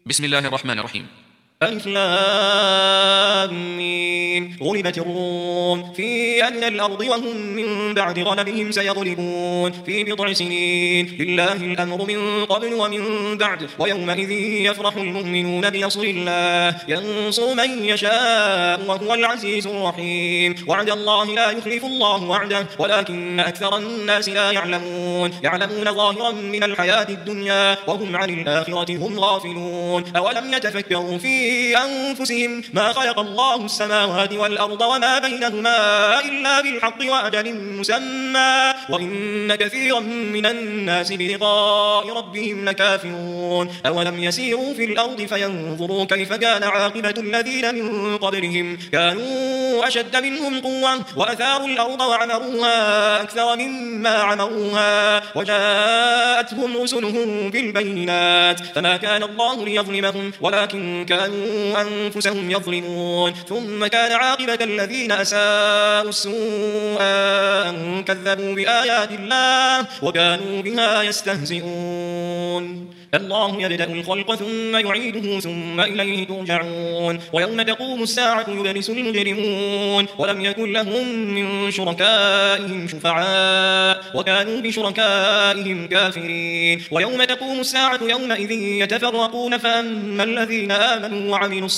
بسم الله الرحمن الرحيم. ألف لام ميم. غلبت الروم في أدنى الأرض وهم من بعد غلبهم سيغلبون في بضع سنين. لله الأمر من قبل ومن بعد ويومئذ يفرح المؤمنون بنصر الله ينصر من يشاء وهو العزيز الرحيم. وعد الله لا يخلف الله وعده ولكن أكثر الناس لا يعلمون ظاهرا من الحياة الدنيا وهم عن الآخرة هم غافلون. أولم يتفكروا في أنفسهم ما خلق الله السماوات والأرض وما بينهما إلا بالحق وأجل مسمى وإن كثيرا من الناس بلقاء ربهم لكافرون. أولم يسيروا في الأرض فينظروا كيف كان عاقبة الذين من قبلهم كانوا أشد منهم قوة وأثاروا الأرض وعمروها أكثر مما عمروها وجاءتهم رسلهم بالبينات فما كان الله ليظلمهم ولكن كانوا أنفسهم يظلمون. ثم كان عاقبة الذين أساءوا السوء أن كذبوا بآيات الله وكانوا بها يستهزئون. الله يبدأ الخلق ثم يعيده ثم إليه ترجعون. ويوم تقوم الساعة يبلس المجرمون ولم يكن لهم من شركائهم شفعاء وكانوا بشركائهم كافرين. ويوم تقوم الساعة يومئذ يتفرقون فأما الذين آمنوا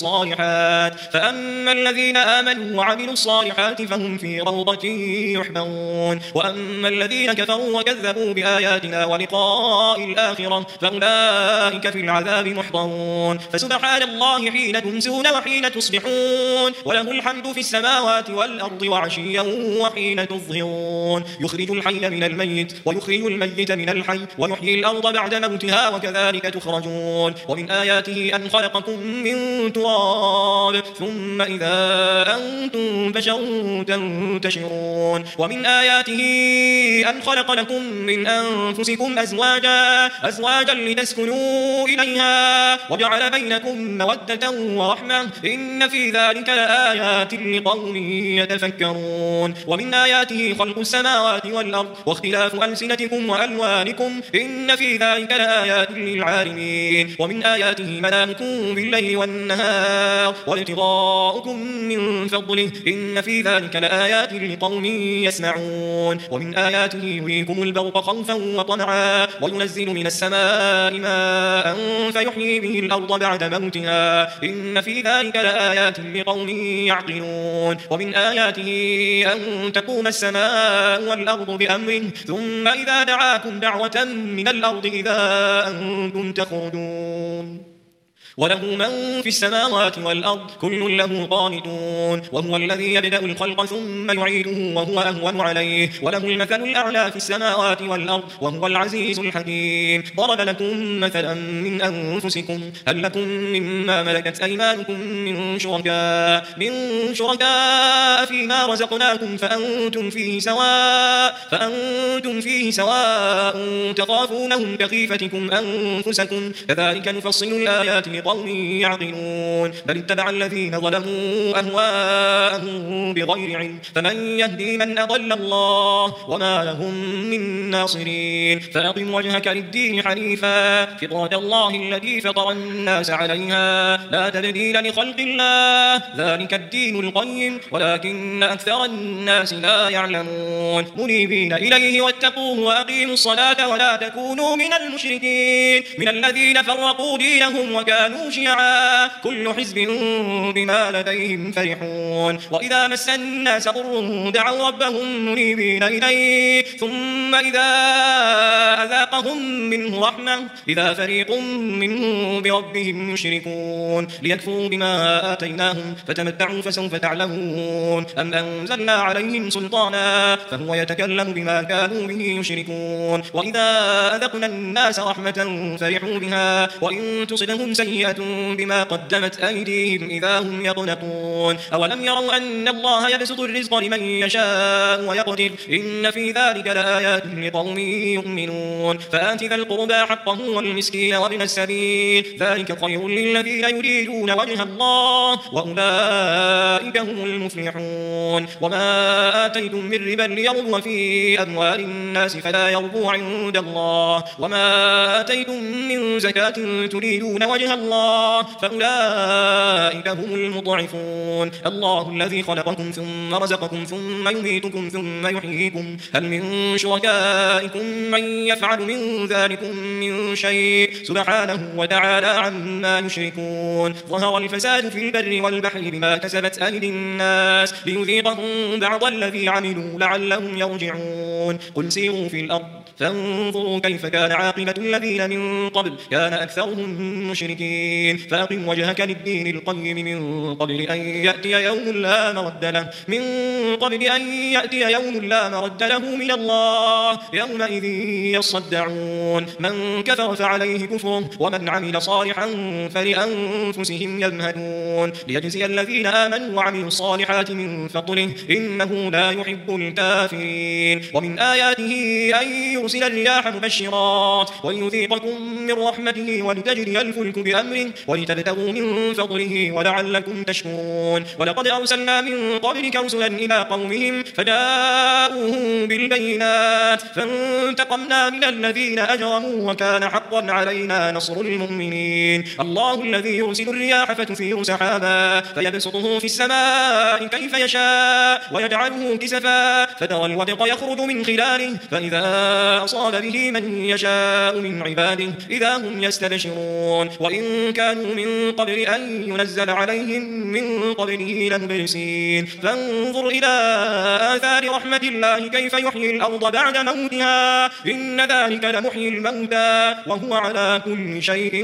وعملوا الصالحات فهم في روضة يحبرون. وأما الذين كفروا وكذبوا بآياتنا ولقاء الآخرة فأولئك في العذاب محضرون. فسبحان الله حين تمسون وحين تصبحون وله الحمد في السماوات والأرض وعشيا وحين تظهرون. يخرج الحي من الميت ويخرج الميت من الحي ويحيي الأرض بعد موتها وكذلك تخرجون. ومن آياته أن خلقكم من تراب ثم إذا أنتم بشر تنتشرون. ومن آياته أن خلق لكم من أنفسكم أزواجا لتسكنوا إليها وجعل بينكم مودة ورحمة إن في ذلك لآيات لقوم يتفكرون. ومن آياته خلق السماوات والأرض واختلاف ألسنتكم وألوانكم إن في ذلك لآيات للعالمين. ومن آياته منامكم بالليل والنهار وابتغاؤكم من فضله إن في ذلك لآيات لقوم يسمعون. ومن آياته يريكم البرق خوفا وطمعا وينزل من السماء ماء فيحيي به الأرض بعد موتها إن في ذلك لآيات لقوم يعقلون. ومن آياته أن تقوم السماء والأرض بأمره ثم إذا دعاكم دعوة من الأرض إذا أنتم تخرجون. وله من في السماوات والأرض كل له قانتون. وهو الذي يبدأ الخلق ثم يعيده وهو أهون عليه وله المثل الأعلى في السماوات والأرض وهو العزيز الحكيم. ضرب لكم مثلا من أنفسكم هل لكم مما ملكت أيمانكم من شركاء فيما رزقناكم فأنتم فيه سواء تخافونهم كخيفتكم أنفسكم كذلك نفصل الآيات لقوم يعقلون. بل اتبع الذين ظلموا أهواءهم بغير علم فمن يهدي من أضل الله وما لهم من ناصرين. فأقم وجهك للدين حنيفا فطرة الله التي فطر الناس عليها لا تبديل لخلق الله ذلك الدين القيم ولكن أكثر الناس لا يعلمون. منيبين إليه واتقوه وأقيموا الصلاة ولا تكونوا من المشركين من الذين فرقوا دينهم وكانوا شيعا كل حزب بما لديهم فرحون. وإذا مس الناس ضر دعوا ربهم منيبين إليه ثم إذا أذاقهم منه رحمة إذا فريق منهم بربهم يشركون ليكفروا بما آتيناهم فتمتعوا فسوف تعلمون. أم أنزلنا عليهم سلطانا فهو يتكلم بما كانوا به يشركون. وإذا أذقنا الناس رحمة فرحوا بها وإن تصبهم سيئة بما قدمت أيديهم إذا هم يقنطون. أولم يروا أن الله يبسط الرزق لمن يشاء ويقدر إن في ذلك لآيات لقوم يؤمنون. فآت ذا القربى حقه والمسكين وابن السبيل ذلك خير للذين يريدون وجه الله وأولئك هم المفلحون. وما آتيتم من ربا ليربو في أموال الناس فلا يربو عند الله وما آتيتم من زكاة تريدون وجه وجه الله فأولئك هم المضعفون. الله الذي خلقكم ثم رزقكم ثم يميتكم ثم يحييكم هل من شركائكم من يفعل من ذلكم من شيء سبحانه وتعالى عما يشركون. ظهر الفساد في البر والبحر بما كسبت أيدي الناس ليذيقهم بعض الذي عملوا لعلهم يرجعون. قل سيروا في الأرض فانظروا كيف كان عاقبة الذين من قبل كان أكثرهم مشركين. فأقم وجهك للدين القيم من قبل أن يأتي يوم لا مرد له من الله يومئذ يصدعون. من كفر فعليه كفره ومن عمل صالحا فلأنفسهم يمهدون ليجزي الذين آمنوا وعملوا الصالحات من فضله إنه لا يحب الكافرين. ومن آياته أن يرسل الرياح مبشرات ويذيقكم من رحمته ولتجري الفلك بأمره ولتبتغوا من فضله ولعلكم تشكرون. ولقد أرسلنا من قبلك رسلا إلى قومهم فجاءوهم بالبينات فانتقمنا من الذين أجرموا وكان حقا علينا نصر المؤمنين. الله الذي يرسل الرياح فتثير سحابا فيبسطه في السماء كيف يشاء ويجعله كسفا فترى الودق يخرج من خلاله فإذا أصاب به من يشاء من عباده إذا هم يستبشرون. وإن كانوا من قبل أن ينزل عليهم من قبله لمبلسين. فانظر إلى آثار رحمة الله كيف يحيي الأرض بعد موتها إن ذلك لمحيي الموتى وهو على كل شيء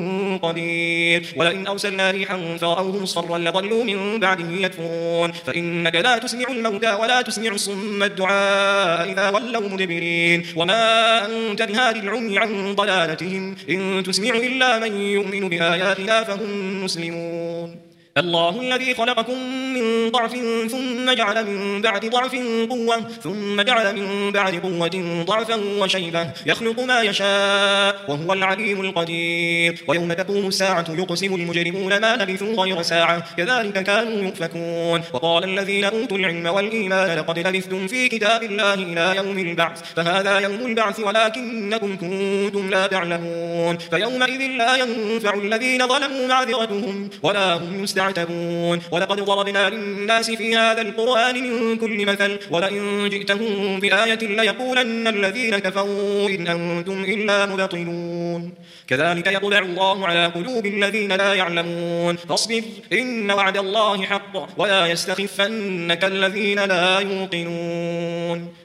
قدير. ولئن أرسلنا ريحا فرأوه مصفرا لظلوا من بعده يكفرون. فإنك لا تسمع الموتى ولا تسمع الصم الدعاء إذا ولوا مدبرين. وما أنت بهادي العمي عن ضلالتهم إن تسمع إلا من يؤمن بآياتنا فهم مسلمون. الله الذي خلقكم من ضعف ثم جعل من بعد ضعف قوة ثم جعل من بعد قوة ضعفا وشيبة يخلق ما يشاء وهو العليم القدير. ويوم تقوم الساعة يقسم المجرمون ما لبثوا غير ساعة كذلك كانوا يؤفكون. وقال الذين أوتوا العلم والإيمان لقد لبثتم في كتاب الله إلى يوم البعث فهذا يوم البعث ولكنكم كنتم لا تعلمون. فيومئذ لا ينفع الذين ظلموا معذرتهم ولا هم يستعجلون. ولقد ضربنا للناس في هذا القرآن من كل مثل ولئن جئتهم بآية ليقولن الذين كفروا إن أنتم إلا مبطلون. كذلك يطبع الله على قلوب الذين لا يعلمون. فاصبر إن وعد الله حق ولا يستخفنك الذين لا يوقنون.